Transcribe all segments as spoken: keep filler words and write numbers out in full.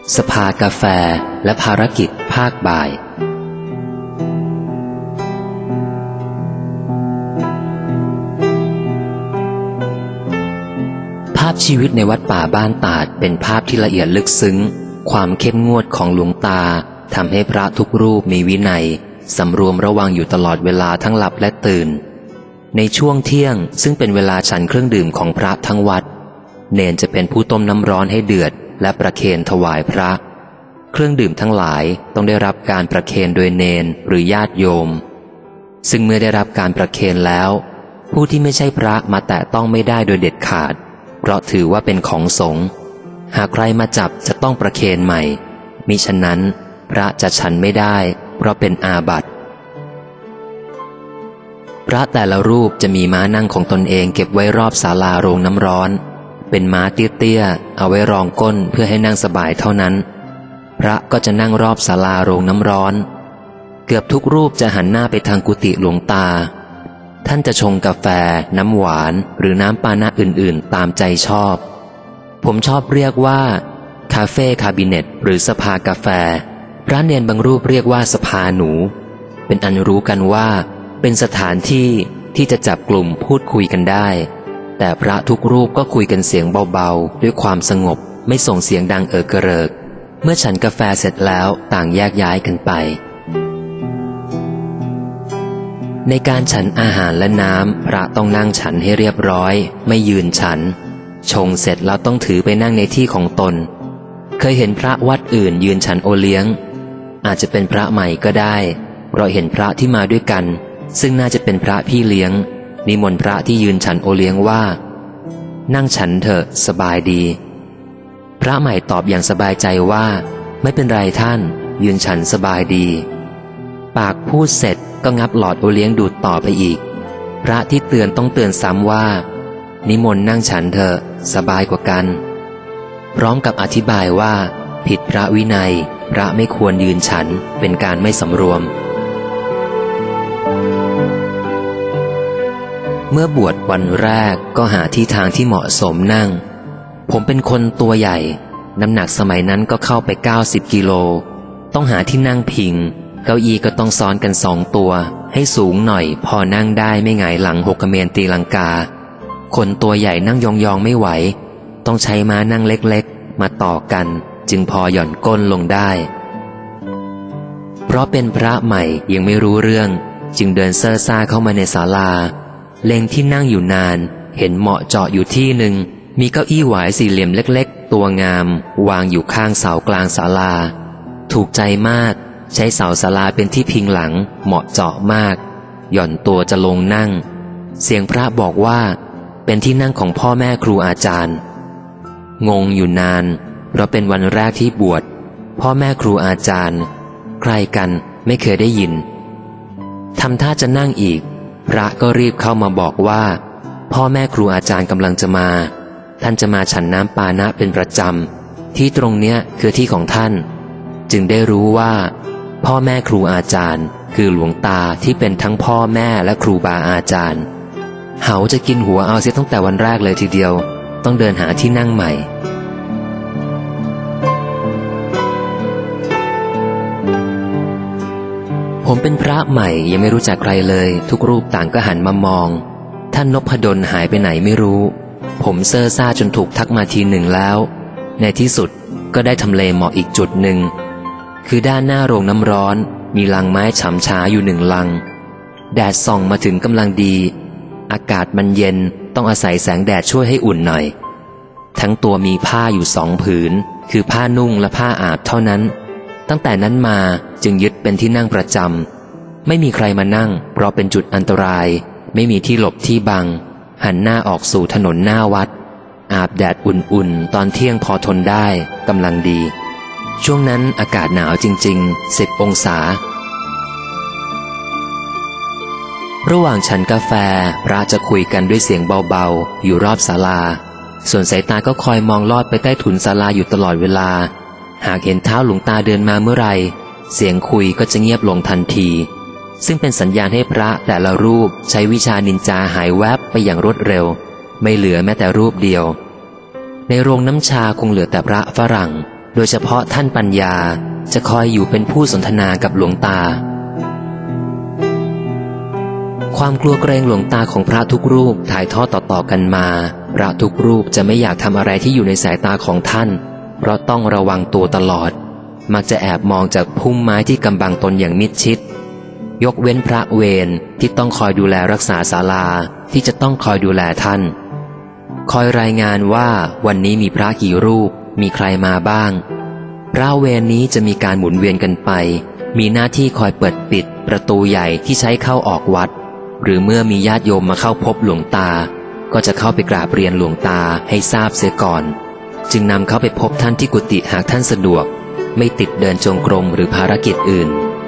สภากาแฟและภารกิจภาคบ่ายภาพชีวิตในวัดป่าบ้านตาดเป็นภาพที่ละเอียดลึกซึ้งความเข้มงวดของหลวงตาทำให้พระทุกรูปมีวินัยสำรวมระวังอยู่ตลอดเวลาทั้งหลับและตื่นในช่วงเที่ยงซึ่งเป็นเวลาฉันเครื่องดื่มของพระทั้งวัดเนนจะเป็นผู้ต้มน้ำร้อนให้เดือดและประเคนถวายพระเครื่องดื่มทั้งหลายต้องได้รับการประเคนโดยเนนหรือญาติโยมซึ่งเมื่อได้รับการประเคนแล้วผู้ที่ไม่ใช่พระมาแตะต้องไม่ได้โดยเด็ดขาดเพราะถือว่าเป็นของสงฆ์หากใครมาจับจะต้องประเคนใหม่มิฉะนั้นพระจะฉันไม่ได้เพราะเป็นอาบัติพระแต่ละรูปจะมีม้านั่งของตนเองเก็บไว้รอบศาลาโรงน้ำร้อนเป็นม้าเตี้ยๆเอาไว้รองก้นเพื่อให้นั่งสบายเท่านั้นพระก็จะนั่งรอบศาลาโรงน้ำร้อนเกือบทุกรูปจะหันหน้าไปทางกุฏิหลวงตาท่านจะชงกาแฟน้ำหวานหรือน้ำปานะอื่นๆตามใจชอบผมชอบเรียกว่าคาเฟ่คาบิเนตหรือสภากาแฟพระเนนบางรูปเรียกว่าสภาหนูเป็นอันรู้กันว่าเป็นสถานที่ที่จะจับกลุ่มพูดคุยกันได้แต่พระทุกรูปก็คุยกันเสียงเบาๆด้วยความสงบไม่ส่งเสียงดังเอิกกระเริกเมื่อฉันกาแฟเสร็จแล้วต่างแยกย้ายกันไปในการฉันอาหารและน้ำพระต้องนั่งฉันให้เรียบร้อยไม่ยืนฉันชงเสร็จแล้วต้องถือไปนั่งในที่ของตนเคยเห็นพระวัดอื่นยืนฉันโอเลี้ยงอาจจะเป็นพระใหม่ก็ได้เพราะเห็นพระที่มาด้วยกันซึ่งน่าจะเป็นพระพี่เลี้ยงนิมนต์พระที่ยืนฉันโอเลี้ยงว่านั่งฉันเถอะสบายดีพระใหม่ตอบอย่างสบายใจว่าไม่เป็นไรท่านยืนฉันสบายดีปากพูดเสร็จก็งับหลอดโอเลี้ยงดูดต่อไปอีกพระที่เตือนต้องเตือนซ้ำว่านิมนต์นั่งฉันเถอะสบายกว่ากันพร้อมกับอธิบายว่าผิดพระวินัยพระไม่ควรยืนฉันเป็นการไม่สำรวมเมื่อบวชวันแรกก็หาที่ทางที่เหมาะสมนั่งผมเป็นคนตัวใหญ่น้ำหนักสมัยนั้นก็เข้าไปเก้าสิบกิโลต้องหาที่นั่งพิงเก้าอี้ก็ต้องซ้อนกันสองตัวให้สูงหน่อยพอนั่งได้ไม่หงายหลังหกเขมรตีลังกาคนตัวใหญ่นั่งยองๆไม่ไหวต้องใช้ม้านั่งเล็กๆมาต่อกันจึงพอหย่อนก้นลงได้เพราะเป็นพระใหม่ยังไม่รู้เรื่องจึงเดินเซ่อซ่าเข้ามาในศาลาเล็งที่นั่งอยู่นานเห็นเหมาะเจาะอยู่ที่หนึ่งมีเก้าอี้หวายสี่เหลี่ยมเล็กๆตัวงามวางอยู่ข้างเสากลางศาลาถูกใจมากใช้เสาศาลาเป็นที่พิงหลังเหมาะเจาะมากหย่อนตัวจะลงนั่งเสียงพระบอกว่าเป็นที่นั่งของพ่อแม่ครูอาจารย์งงอยู่นานเพราะเป็นวันแรกที่บวชพ่อแม่ครูอาจารย์ใครกันไม่เคยได้ยินทำท่าจะนั่งอีกพระก็รีบเข้ามาบอกว่าพ่อแม่ครูอาจารย์กำลังจะมาท่านจะมาฉันน้ำปานะเป็นประจำที่ตรงเนี้ยคือที่ของท่านจึงได้รู้ว่าพ่อแม่ครูอาจารย์คือหลวงตาที่เป็นทั้งพ่อแม่และครูบาอาจารย์เขาจะกินหัวเอาเสียตั้งแต่วันแรกเลยทีเดียวต้องเดินหาที่นั่งใหม่ผมเป็นพระใหม่ยังไม่รู้จักใครเลยทุกรูปต่างก็หันมามองท่านนพดลหายไปไหนไม่รู้ผมเซ่อซ่าจนถูกทักมาทีหนึ่งแล้วในที่สุดก็ได้ทำเลเหมาะอีกจุดหนึ่งคือด้านหน้าโรงน้ำร้อนมีลังไม้ฉำช้าอยู่หนึ่งลังแดดส่องมาถึงกำลังดีอากาศมันเย็นต้องอาศัยแสงแดดช่วยให้อุ่นหน่อยทั้งตัวมีผ้าอยู่สองผืนคือผ้านุ่งและผ้าอาบเท่านั้นตั้งแต่นั้นมาจึงยึดเป็นที่นั่งประจำไม่มีใครมานั่งเพราะเป็นจุดอันตรายไม่มีที่หลบที่บังหันหน้าออกสู่ถนนหน้าวัดอาบแดดอุ่นๆตอนเที่ยงพอทนได้กำลังดีช่วงนั้นอากาศหนาวจริงๆสิบองศาระหว่างฉันกาแฟพระจะคุยกันด้วยเสียงเบาๆอยู่รอบศาลาส่วนสายตาก็คอยมองลอดไปใต้ถุนศาลาอยู่ตลอดเวลาหากเห็นเท้าหลวงตาเดินมาเมื่อไรเสียงคุยก็จะเงียบลงทันทีซึ่งเป็นสัญญาณให้พระแต่ละรูปใช้วิชานินจาหายแวบไปอย่างรวดเร็วไม่เหลือแม้แต่รูปเดียวในโรงน้ำชาคงเหลือแต่พระฝรั่งโดยเฉพาะท่านปัญญาจะคอยอยู่เป็นผู้สนทนากับหลวงตาความกลัวเกรงหลวงตาของพระทุกรูปถ่ายทอดต่อๆกันมาพระทุกรูปจะไม่อยากทำอะไรที่อยู่ในสายตาของท่านเพราะต้องระวังตัวตลอดมักจะแอบมองจากพุ่มไม้ที่กำบังตนอย่างมิดชิดยกเว้นพระเวรที่ต้องคอยดูแลรักษาศาลาที่จะต้องคอยดูแลท่านคอยรายงานว่าวันนี้มีพระกี่รูปมีใครมาบ้างพระเวรนี้จะมีการหมุนเวียนกันไปมีหน้าที่คอยเปิดปิดประตูใหญ่ที่ใช้เข้าออกวัดหรือเมื่อมีญาติโยมมาเข้าพบหลวงตาก็จะเข้าไปกราบเรียนหลวงตาให้ทราบเสียก่อนจึงนำเขาไปพบท่านที่กุฏิหากท่านสะดวกไม่ติดเดินจงกรมหรือภารกิจอื่น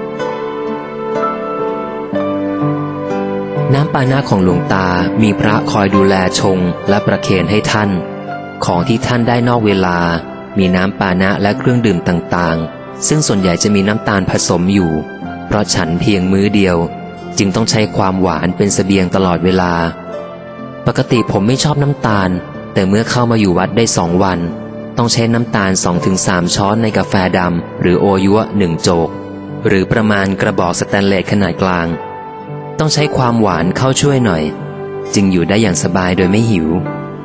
น้ำปานะของหลวงตามีพระคอยดูแลชงและประเคนให้ท่านของที่ท่านได้นอกเวลามีน้ำปานะและเครื่องดื่มต่างๆซึ่งส่วนใหญ่จะมีน้ำตาลผสมอยู่เพราะฉันเพียงมื้อเดียวจึงต้องใช้ความหวานเป็นเสบียงตลอดเวลาปกติผมไม่ชอบน้ำตาลแต่เมื่อเข้ามาอยู่วัดได้สองวันต้องใช้น้ำตาล สองถึงสาม ช้อนในกาแฟดำหรือโอยั่วหนึ่งโจกหรือประมาณกระบอกสแตนเลสขนาดกลางต้องใช้ความหวานเข้าช่วยหน่อยจึงอยู่ได้อย่างสบายโดยไม่หิว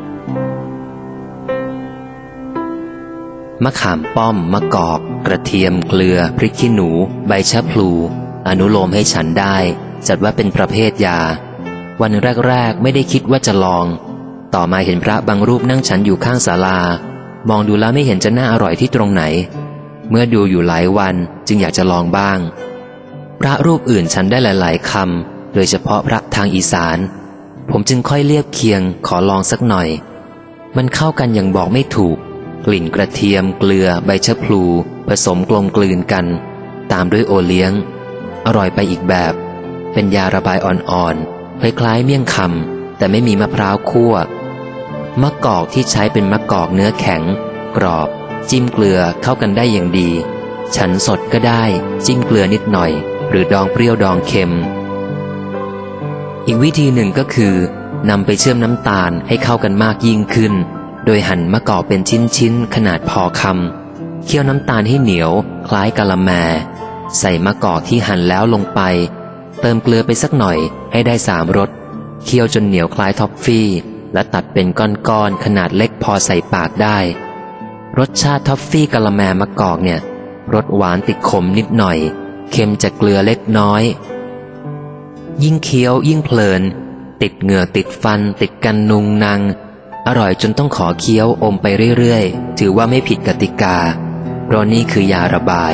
มะขามป้อมมะกอกกระเทียมเกลือพริกขี้หนูใบชะพลูอนุโลมให้ฉันได้จัดว่าเป็นประเภทยาวันแรกๆไม่ได้คิดว่าจะลองต่อมาเห็นพระบางรูปนั่งฉันอยู่ข้างศาลามองดูแล้วไม่เห็นจะน่าอร่อยที่ตรงไหนเมื่อดูอยู่หลายวันจึงอยากจะลองบ้างพระรูปอื่นฉันได้หลายๆคำโดยเฉพาะพระทางอีสานผมจึงค่อยเลียบเคียงขอลองสักหน่อยมันเข้ากันอย่างบอกไม่ถูกกลิ่นกระเทียมเกลือใบชะพลูผสมกลมกลืนกันตามด้วยโอเลี้ยงอร่อยไปอีกแบบเป็นยาระบายอ่อนๆคล้ายๆเมี่ยงคำแต่ไม่มีมะพร้าวคั่วมะกอกที่ใช้เป็นมะกอกเนื้อแข็งกรอบจิ้มเกลือเข้ากันได้อย่างดีฉันสดก็ได้จิ้มเกลือนิดหน่อยหรือดองเปรี้ยวดองเค็มอีกวิธีหนึ่งก็คือนำไปเชื่อมน้ำตาลให้เข้ากันมากยิ่งขึ้นโดยหั่นมะกอกเป็นชิ้นๆขนาดพอคำเคี่ยวน้ำตาลให้เหนียวคล้ายกะละแมใส่มะกอกที่หั่นแล้วลงไปเติมเกลือไปสักหน่อยให้ได้สามรสเคี่ยวจนเหนียวคล้ายท็อฟฟี่และตัดเป็นก้อนๆขนาดเล็กพอใส่ปากได้รสชาติท็อฟฟี่กะละแมมะกอกเนี่ยรสหวานติดขมนิดหน่อยเค็มจากเกลือเล็กน้อยยิ่งเคี้ยวยิ่งเพลินติดเหงื่อติดฟันติดกันนุงนังอร่อยจนต้องขอเคี้ยวอมไปเรื่อยๆถือว่าไม่ผิดกติกาเพราะนี่คือยาระบาย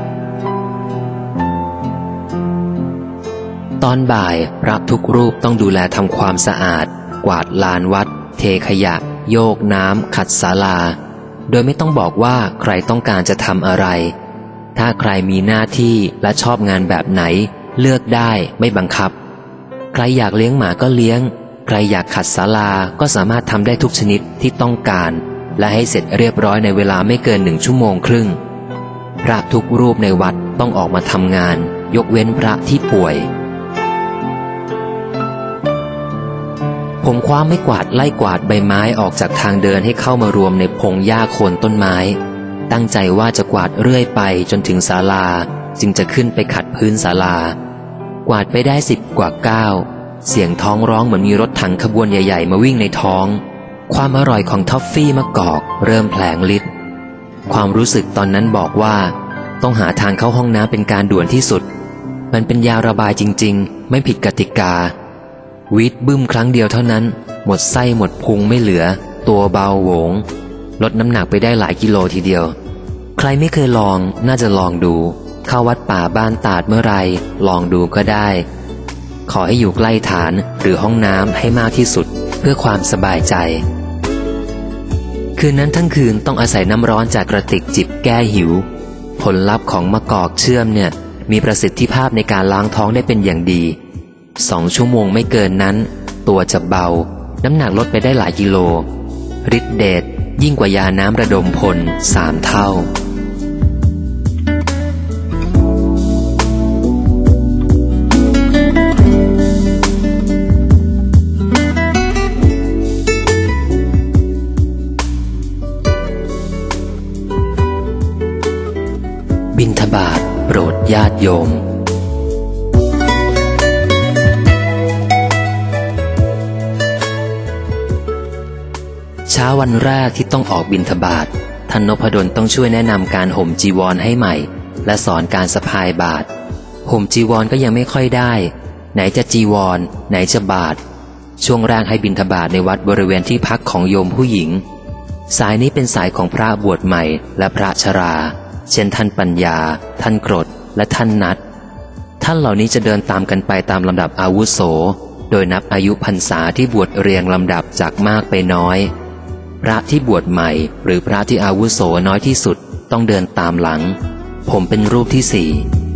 ตอนบ่ายพระทุกรูปต้องดูแลทำความสะอาดกวาดลานวัดเทขยะโยกน้ำขัดศาลาโดยไม่ต้องบอกว่าใครต้องการจะทำอะไรถ้าใครมีหน้าที่และชอบงานแบบไหนเลือกได้ไม่บังคับใครอยากเลี้ยงหมาก็เลี้ยงใครอยากขัดศาลาก็สามารถทำได้ทุกชนิดที่ต้องการและให้เสร็จเรียบร้อยในเวลาไม่เกินหนึ่งชั่วโมงครึ่งพระทุกรูปในวัดต้องออกมาทำงานยกเว้นพระที่ป่วยผมคว้าไม้กวาดไล่กวาดใบไม้ออกจากทางเดินให้เข้ามารวมในพงหญ้าโคนต้นไม้ตั้งใจว่าจะกวาดเรื่อยไปจนถึงศาลาจึงจะขึ้นไปขัดพื้นศาลากวาดไปได้สิบกว่าก้าวเสียงท้องร้องเหมือนมีรถถังขบวนใหญ่ๆมาวิ่งในท้องความอร่อยของท็อฟฟี่มะกอกเริ่มแผลงฤทธิ์ความรู้สึกตอนนั้นบอกว่าต้องหาทางเข้าห้องน้ำเป็นการด่วนที่สุดมันเป็นยาระบายจริงๆไม่ผิดกติกาวีดบึ้มครั้งเดียวเท่านั้นหมดไส้หมดพุงไม่เหลือตัวเบาโหวงลดน้ำหนักไปได้หลายกิโลทีเดียวใครไม่เคยลองน่าจะลองดูเข้าวัดป่าบ้านตาดเมื่อไรลองดูก็ได้ขอให้อยู่ใกล้ฐานหรือห้องน้ำให้มากที่สุดเพื่อความสบายใจคืนนั้นทั้งคืนต้องอาศัยน้ำร้อนจากกระติกจิบแก้หิวผลลัพธ์ของมะกอกเชื่อมเนี่ยมีประสิทธิภาพในการล้างท้องได้เป็นอย่างดีสองชั่วโมงไม่เกินนั้นตัวจะเบาน้ำหนักลดไปได้หลายกิโลฤทธิ์เดชยิ่งกว่ายาน้ำระดมพลสามเท่าบิณฑบาตโปรดญาติโยมเช้าวันแรกที่ต้องออกบิณฑบาตท่านนพดลต้องช่วยแนะนำการห่มจีวรให้ใหม่และสอนการสะพายบาตรห่มจีวรก็ยังไม่ค่อยได้ไหนจะจีวรไหนจะบาตรช่วงแรกให้บิณฑบาตในวัดบริเวณที่พักของโยมผู้หญิงสายนี้เป็นสายของพระบวชใหม่และพระชราเช่นท่านปัญญาท่านกรดและท่านนัดท่านเหล่านี้จะเดินตามกันไปตามลำดับอาวุโสโดยนับอายุพรรษาที่บวชเรียงลำดับจากมากไปน้อยพระที่บวชใหม่หรือพระที่อาวุโสน้อยที่สุดต้องเดินตามหลังผมเป็นรูปที่สี่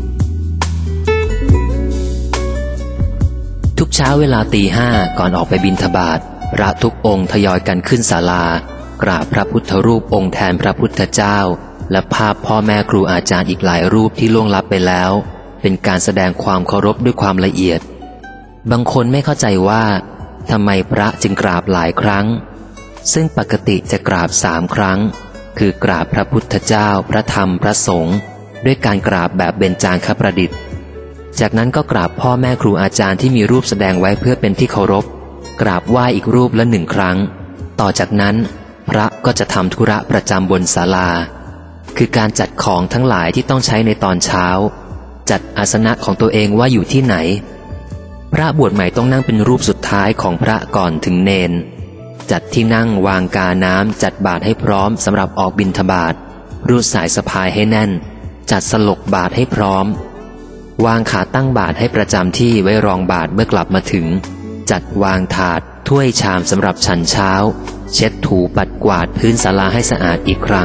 ทุกเช้าเวลาตีห้าก่อนออกไปบิณฑบาตพระทุกองค์ทยอยกันขึ้นศาลากราบพระพุทธรูปองค์แทนพระพุทธเจ้าและภาพพ่อแม่ครูอาจารย์อีกหลายรูปที่ล่วงลับไปแล้วเป็นการแสดงความเคารพด้วยความละเอียดบางคนไม่เข้าใจว่าทำไมพระจึงกราบหลายครั้งซึ่งปกติจะกราบสามครั้งคือกราบพระพุทธเจ้าพระธรรมพระสงฆ์ด้วยการกราบแบบเบญจางคประดิษฐ์จากนั้นก็กราบพ่อแม่ครูอาจารย์ที่มีรูปแสดงไว้เพื่อเป็นที่เคารพกราบไหว้อีกรูปละหนึ่งครั้งต่อจากนั้นพระก็จะทำธุระประจำบนศาลาคือการจัดของทั้งหลายที่ต้องใช้ในตอนเช้าจัดอาสนะของตัวเองว่าอยู่ที่ไหนพระบวชใหม่ต้องนั่งเป็นรูปสุดท้ายของพระก่อนถึงเนนจัดที่นั่งวางกาน้ำจัดบาตรให้พร้อมสำหรับออกบิณฑบาตรูดสายสะพายให้แน่นจัดสลกบาตรให้พร้อมวางขาตั้งบาตรให้ประจำที่ไว้รองบาตรเมื่อกลับมาถึงจัดวางถาดถ้วยชามสำหรับฉันเช้าเช็ดถูปัดกวาดพื้นศาลาให้สะอาดอีกครั้ง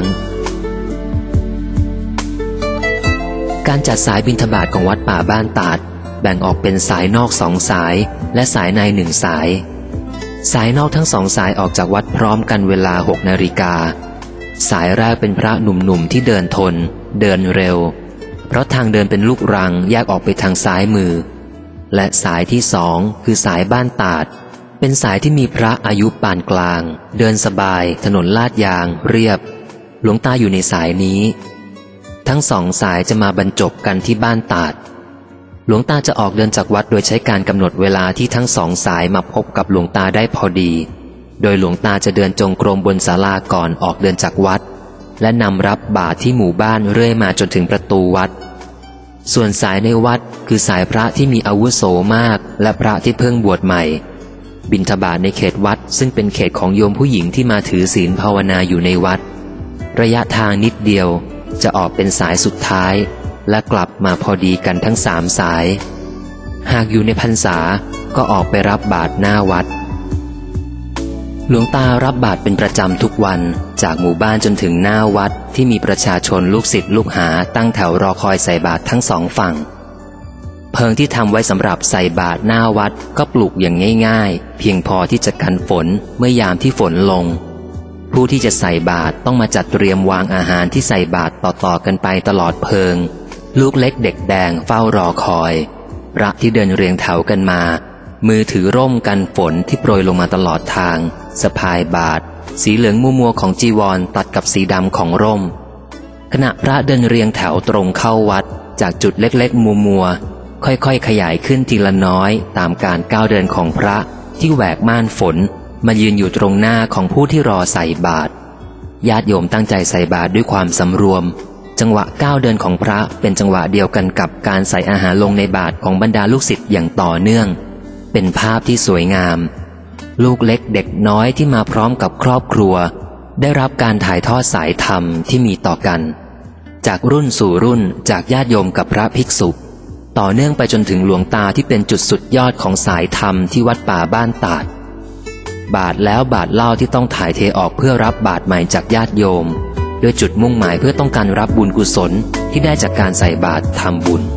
การจัดสายบิณฑบาตของวัดป่าบ้านตาดแบ่งออกเป็นสายนอกสองสายและสายในหนึ่งสายสายนอกทั้งสองสายออกจากวัดพร้อมกันเวลาหกนาฬิกาสายแรกเป็นพระหนุ่มๆที่เดินทนเดินเร็วเพราะทางเดินเป็นลูกรังแยกออกไปทางซ้ายมือและสายที่สองคือสายบ้านตาดเป็นสายที่มีพระอายุปานกลางเดินสบายถนนลาดยางเรียบหลวงตาอยู่ในสายนี้ทั้งสองสายจะมาบรรจบกันที่บ้านตาดหลวงตาจะออกเดินจากวัดโดยใช้การกำหนดเวลาที่ทั้งสองสายมาพบกับหลวงตาได้พอดีโดยหลวงตาจะเดินจงกรมบนศาลาก่อนออกเดินจากวัดและนำรับบาตรที่หมู่บ้านเรื่อยมาจนถึงประตูวัดส่วนสายในวัดคือสายพระที่มีอาวุโสมากและพระที่เพิ่งบวชใหม่บิณฑบาตในเขตวัดซึ่งเป็นเขตของโยมผู้หญิงที่มาถือศีลภาวนาอยู่ในวัดระยะทางนิดเดียวจะออกเป็นสายสุดท้ายและกลับมาพอดีกันทั้งสามสายหากอยู่ในพรรษาก็ออกไปรับบาตรหน้าวัดหลวงตารับบาตรเป็นประจำทุกวันจากหมู่บ้านจนถึงหน้าวัดที่มีประชาชนลูกศิษย์ลูกหาตั้งแถวรอคอยใส่บาตรทั้งสองฝั่งเพิงที่ทำไว้สำหรับใส่บาตรหน้าวัดก็ปลูกอย่างง่ายๆเพียงพอที่จะกันฝนเมื่อยามที่ฝนลงผู้ที่จะใส่บาตรต้องมาจัดเตรียมวางอาหารที่ใส่บาตรต่อๆกันไปตลอดเพิงลูกเล็กเด็กแดงเฝ้ารอคอยพระที่เดินเรียงแถวกันมามือถือร่มกันฝนที่โปรยลงมาตลอดทางสะพายบาตรสีเหลืองมัวๆของจีวรตัดกับสีดำของร่มขณะพระเดินเรียงแถวตรงเข้าวัดจากจุดเล็กๆมัวๆค่อยๆขยายขึ้นทีละน้อยตามการก้าวเดินของพระที่แหวกม่านฝนมายืนอยู่ตรงหน้าของผู้ที่รอใส่บาตรญาติโยมตั้งใจใส่บาตรด้วยความสำรวมจังหวะก้าวเดินของพระเป็นจังหวะเดียวกันกับการใส่อาหารลงในบาตรของบรรดาลูกศิษย์อย่างต่อเนื่องเป็นภาพที่สวยงามลูกเล็กเด็กน้อยที่มาพร้อมกับครอบครัวได้รับการถ่ายทอดสายธรรมที่มีต่อกันจากรุ่นสู่รุ่นจากญาติโยมกับพระภิกษุต่อเนื่องไปจนถึงหลวงตาที่เป็นจุดสุดยอดของสายธรรมที่วัดป่าบ้านตาดบาตรแล้วบาตรเล่าที่ต้องถ่ายเทออกเพื่อรับบาตรใหม่จากญาติโยมโดยจุดมุ่งหมายเพื่อต้องการรับบุญกุศลที่ได้จากการใส่บาตรทำบุญ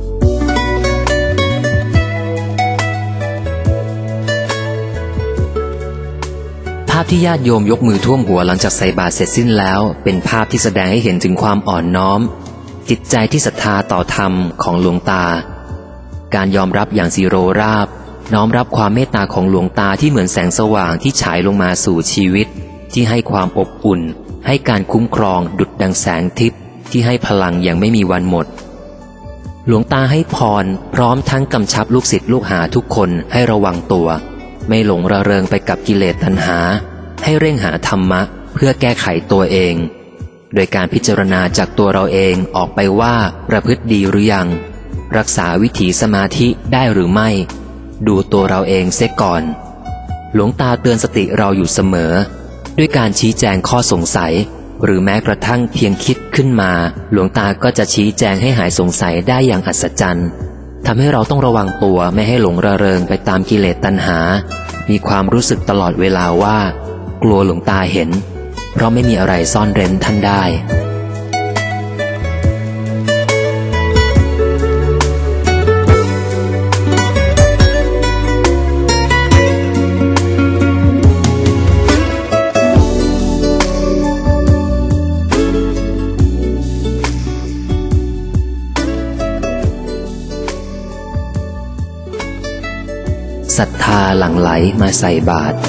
ภาพที่ญาติโยมยกมือท่วมหัวหลังจากใส่บาตรเสร็จสิ้นแล้วเป็นภาพที่แสดงให้เห็นถึงความอ่อนน้อมจิตใจที่ศรัทธาต่อธรรมของหลวงตาการยอมรับอย่างสิโรราบน้อมรับความเมตตาของหลวงตาที่เหมือนแสงสว่างที่ฉายลงมาสู่ชีวิตที่ให้ความอบอุ่นให้การคุ้มครองดุจดังแสงทิพย์ที่ให้พลังอย่างไม่มีวันหมดหลวงตาให้พรพร้อมทั้งกำชับลูกศิษย์ลูกหาทุกคนให้ระวังตัวไม่หลงระเริงไปกับกิเลสตัณหาให้เร่งหาธรรมะเพื่อแก้ไขตัวเองโดยการพิจารณาจากตัวเราเองออกไปว่าประพฤติดีหรือยังรักษาวิถีสมาธิได้หรือไม่ดูตัวเราเองเสียก่อนหลวงตาเตือนสติเราอยู่เสมอด้วยการชี้แจงข้อสงสัยหรือแม้กระทั่งเพียงคิดขึ้นมาหลวงตาก็จะชี้แจงให้หายสงสัยได้อย่างอัศจรรย์ทำให้เราต้องระวังตัวไม่ให้หลงระเริงไปตามกิเลสตัณหามีความรู้สึกตลอดเวลาว่ากลัวหลวงตาเห็นเพราะไม่มีอะไรซ่อนเร้นท่านได้ศรัทธาหลั่งไหลมาใส่บาตร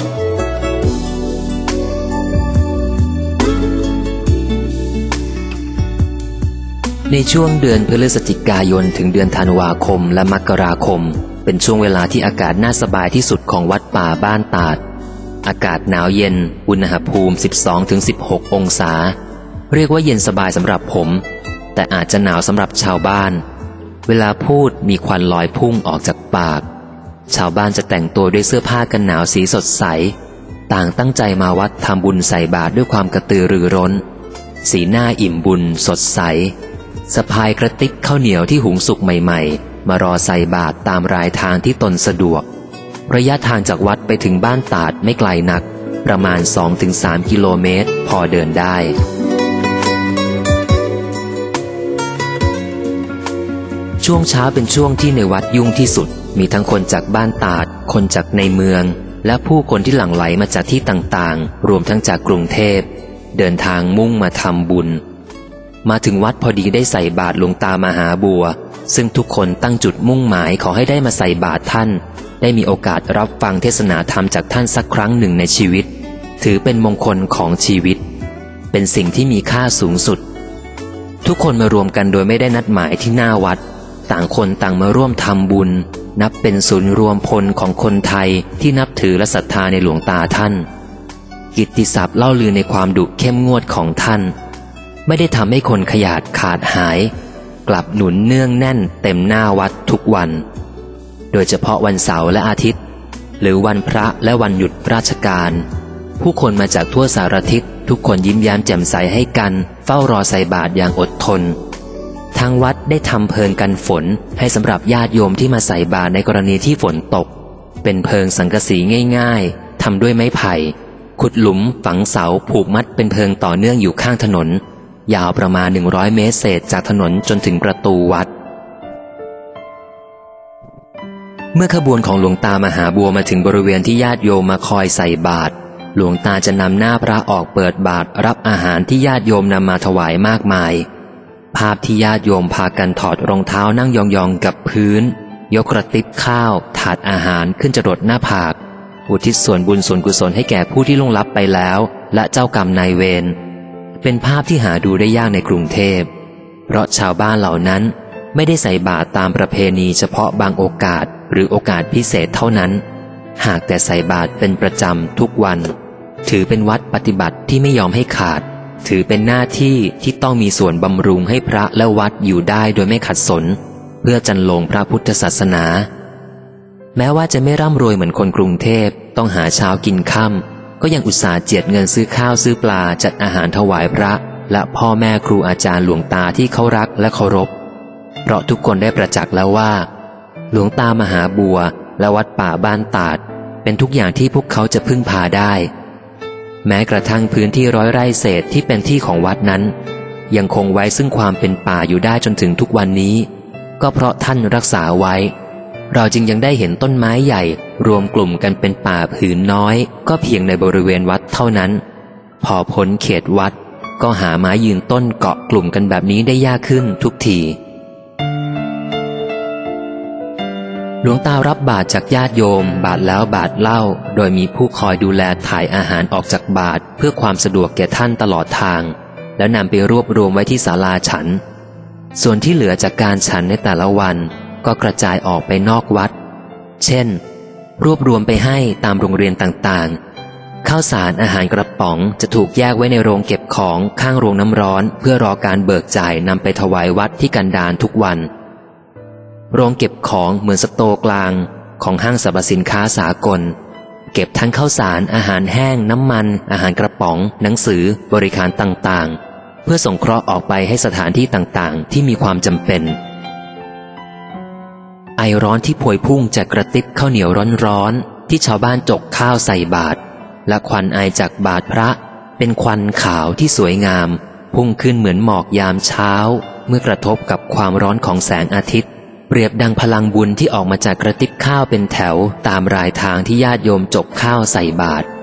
ในช่วงเดือนพฤศจิกายนถึงเดือนธันวาคมและมกราคมเป็นช่วงเวลาที่อากาศน่าสบายที่สุดของวัดป่าบ้านตาดอากาศหนาวเย็นอุณหภูมิ สิบสองถึงสิบหก องศาเรียกว่าเย็นสบายสำหรับผมแต่อาจจะหนาวสำหรับชาวบ้านเวลาพูดมีควันลอยพุ่งออกจากปากชาวบ้านจะแต่งตัวด้วยเสื้อผ้ากันหนาวสีสดใสต่างตั้งใจมาวัดทำบุญใส่บาตรด้วยความกระตือรือร้นสีหน้าอิ่มบุญสดใสสะพายกระติกข้าวเหนียวที่หุงสุกใหม่ๆมารอใส่บาตรตามรายทางที่ตนสะดวกระยะทางจากวัดไปถึงบ้านตาดไม่ไกลนักประมาณ สองถึงสาม กิโลเมตรพอเดินได้ช่วงเช้าเป็นช่วงที่ในวัดยุ่งที่สุดมีทั้งคนจากบ้านตาดคนจากในเมืองและผู้คนที่หลั่งไหลมาจากที่ต่างๆรวมทั้งจากกรุงเทพเดินทางมุ่งมาทำบุญมาถึงวัดพอดีได้ใส่บาตรหลวงตามหาบัวซึ่งทุกคนตั้งจุดมุ่งหมายขอให้ได้มาใส่บาตรท่านได้มีโอกาสรับฟังเทศนาธรรมจากท่านสักครั้งหนึ่งในชีวิตถือเป็นมงคลของชีวิตเป็นสิ่งที่มีค่าสูงสุดทุกคนมารวมกันโดยไม่ได้นัดหมายที่หน้าวัดต่างคนต่างมาร่วมทำบุญนับเป็นศูนย์รวมพลของคนไทยที่นับถือและศรัทธาในหลวงตาท่านกิตติศัพท์เล่าลือในความดุเข้มงวดของท่านไม่ได้ทำให้คนขยาดขาดหายกลับหนุนเนื่องแน่นเต็มหน้าวัดทุกวันโดยเฉพาะวันเสาร์และอาทิตย์หรือวันพระและวันหยุดราชการผู้คนมาจากทั่วสารทิศทุกคนยิ้มแย้มแจ่มใสให้กันเฝ้ารอใส่บาตรอย่างอดทนทางวัดได้ทำเพิงกันฝนให้สำหรับญาติโยมที่มาใส่บาตรในกรณีที่ฝนตกเป็นเพิงสังกะสีง่ายๆทำด้วยไม้ไผ่ขุดหลุมฝังเสาผูกมัดเป็นเพิงต่อเนื่องอยู่ข้างถนนยาวประมาณหนึ่งร้อยเมตรเศษจากถนนจนถึงประตูวัดเมื่อขบวนของหลวงตามหาบัวมาถึงบริเวณที่ญาติโยมมาคอยใส่บาตรหลวงตาจะนำหน้าพระออกเปิดบาตรรับอาหารที่ญาติโยมนำมาถวายมากมายภาพที่ญาติโยมพากันถอดรองเท้านั่งยองๆกับพื้นยกกระติบข้าวถาดอาหารขึ้นจรดหน้าผากอุทิศส่วนบุญส่วนกุศลให้แก่ผู้ที่ล่วงลับไปแล้วและเจ้ากรรมนายเวรเป็นภาพที่หาดูได้ยากในกรุงเทพเพราะชาวบ้านเหล่านั้นไม่ได้ใส่บาตรตามประเพณีเฉพาะบางโอกาสหรือโอกาสพิเศษเท่านั้นหากแต่ใส่บาตรเป็นประจำทุกวันถือเป็นวัดปฏิบัติที่ไม่ยอมให้ขาดถือเป็นหน้าที่ที่ต้องมีส่วนบำรุงให้พระและวัดอยู่ได้โดยไม่ขัดสนเพื่อจันลงพระพุทธศาสนาแม้ว่าจะไม่ร่ำรวยเหมือนคนกรุงเทพต้องหาเช้ากินค่ำก็ยังอุตส่าห์เจียดเงินซื้อข้าวซื้อปลาจัดอาหารถวายพระและพ่อแม่ครูอาจารย์หลวงตาที่เขารักและเคารพเพราะทุกคนได้ประจักษ์แล้วว่าหลวงตามหาบัวและวัดป่าบ้านตาดเป็นทุกอย่างที่พวกเขาจะพึ่งพาได้แม้กระทั่งพื้นที่ร้อยไร่เศษที่เป็นที่ของวัดนั้นยังคงไว้ซึ่งความเป็นป่าอยู่ได้จนถึงทุกวันนี้ก็เพราะท่านรักษาไว้เราจึงยังได้เห็นต้นไม้ใหญ่รวมกลุ่มกันเป็นป่าผืนน้อยก็เพียงในบริเวณวัดเท่านั้นพอพ้นเขตวัดก็หาไม้ยืนต้นเกาะกลุ่มกันแบบนี้ได้ยากขึ้นทุกทีหลวงตารับบาตรจากญาติโยมบาตรแล้วบาตรเล่าโดยมีผู้คอยดูแลถ่ายอาหารออกจากบาตรเพื่อความสะดวกแก่ท่านตลอดทางแล้วนำไปรวบรวมไว้ที่ศาลาฉันส่วนที่เหลือจากการฉันในแต่ละวันก็กระจายออกไปนอกวัดเช่นรวบรวมไปให้ตามโรงเรียนต่างๆข้าวสารอาหารกระป๋องจะถูกแยกไว้ในโรงเก็บของข้างโรงน้ำร้อนเพื่อรอการเบิกจ่ายนำไปถวายวัดที่กันดารทุกวันโรงเก็บของเหมือนสโตร์กลางของห้างสรรพสินค้าสากลเก็บทั้งข้าวสารอาหารแห้งน้ำมันอาหารกระป๋องหนังสือบริการต่างๆเพื่อส่งเคราะห์ออกไปให้สถานที่ต่างๆที่มีความจำเป็นไอร้อนที่พวยพุ่งจากกระติบข้าวเหนียวร้อนๆที่ชาวบ้านจกข้าวใส่บาตรและควันไอจากบาตรพระเป็นควันขาวที่สวยงามพุ่งขึ้นเหมือนหมอกยามเช้าเมื่อกระทบกับความร้อนของแสงอาทิตย์เปรียบดังพลังบุญที่ออกมาจากกระติบข้าวเป็นแถวตามรายทางที่ญาติโยมจกข้าวใส่บาตร